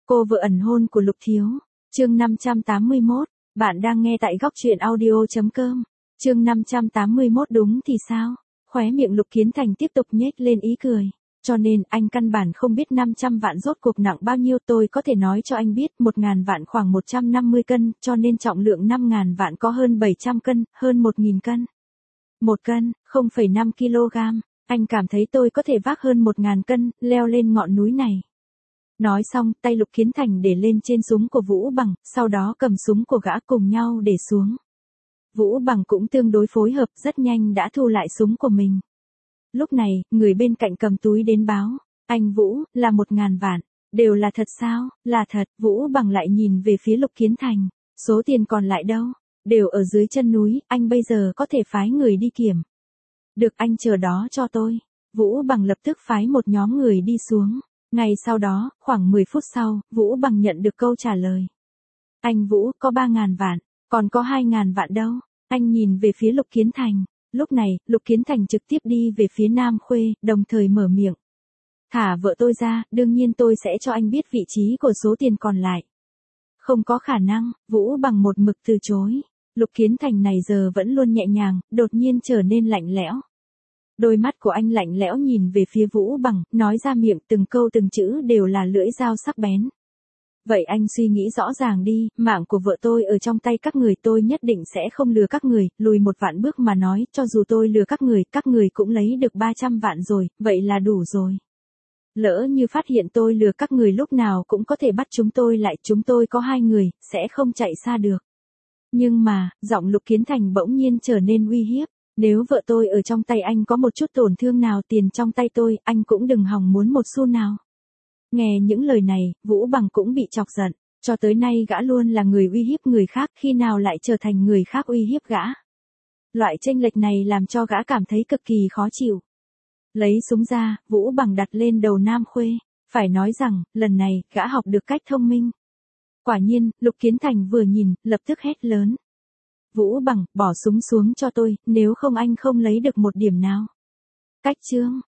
Cô vợ ẩn hôn của Lục Thiếu. Chương 581. Bạn đang nghe tại góc truyện audio.com. Chương 581 đúng thì sao? Khóe miệng Lục Kiến Thành tiếp tục nhếch lên ý cười. Cho nên anh căn bản không biết 500 vạn rốt cuộc nặng bao nhiêu, tôi có thể nói cho anh biết 1.000 vạn khoảng 150 cân, cho nên trọng lượng 5.000 vạn có hơn 700 cân, hơn 1.000 cân. 1 cân, 0,5 kg, anh cảm thấy tôi có thể vác hơn 1.000 cân, leo lên ngọn núi này. Nói xong, tay Lục Kiến Thành để lên trên súng của Vũ Bằng, sau đó cầm súng của gã cùng nhau để xuống. Vũ Bằng cũng tương đối phối hợp, rất nhanh đã thu lại súng của mình. Lúc này, người bên cạnh cầm túi đến báo, anh Vũ, là 1.000 vạn, đều là thật sao? Là thật. Vũ Bằng lại nhìn về phía Lục Kiến Thành, số tiền còn lại đâu? Đều ở dưới chân núi, anh bây giờ có thể phái người đi kiểm. Được, anh chờ đó cho tôi. Vũ Bằng lập tức phái một nhóm người đi xuống. Ngay sau đó, khoảng 10 phút sau, Vũ Bằng nhận được câu trả lời. Anh Vũ, có 3.000 vạn, còn có 2.000 vạn đâu? Anh nhìn về phía Lục Kiến Thành. Lúc này, Lục Kiến Thành trực tiếp đi về phía Nam Khuê, đồng thời mở miệng. Thả vợ tôi ra, đương nhiên tôi sẽ cho anh biết vị trí của số tiền còn lại. Không có khả năng. Vũ Bằng một mực từ chối. Lục Kiến Thành này giờ vẫn luôn nhẹ nhàng, đột nhiên trở nên lạnh lẽo. Đôi mắt của anh lạnh lẽo nhìn về phía Vũ Bằng, nói ra miệng từng câu từng chữ đều là lưỡi dao sắc bén. Vậy anh suy nghĩ rõ ràng đi, mạng của vợ tôi ở trong tay các người, tôi nhất định sẽ không lừa các người, lùi một vạn bước mà nói, cho dù tôi lừa các người cũng lấy được 300 vạn rồi, vậy là đủ rồi. Lỡ như phát hiện tôi lừa các người lúc nào cũng có thể bắt chúng tôi lại, chúng tôi có 2 người, sẽ không chạy xa được. Nhưng mà, giọng Lục Kiến Thành bỗng nhiên trở nên uy hiếp. Nếu vợ tôi ở trong tay anh có một chút tổn thương nào, tiền trong tay tôi, anh cũng đừng hòng muốn một xu nào. Nghe những lời này, Vũ Bằng cũng bị chọc giận. Cho tới nay gã luôn là người uy hiếp người khác, khi nào lại trở thành người khác uy hiếp gã. Loại chênh lệch này làm cho gã cảm thấy cực kỳ khó chịu. Lấy súng ra, Vũ Bằng đặt lên đầu Nam Khuê. Phải nói rằng, lần này, gã học được cách thông minh. Quả nhiên, Lục Kiến Thành vừa nhìn, lập tức hét lớn. Vũ Bằng, bỏ súng xuống cho tôi, nếu không anh không lấy được một điểm nào. Cách chương.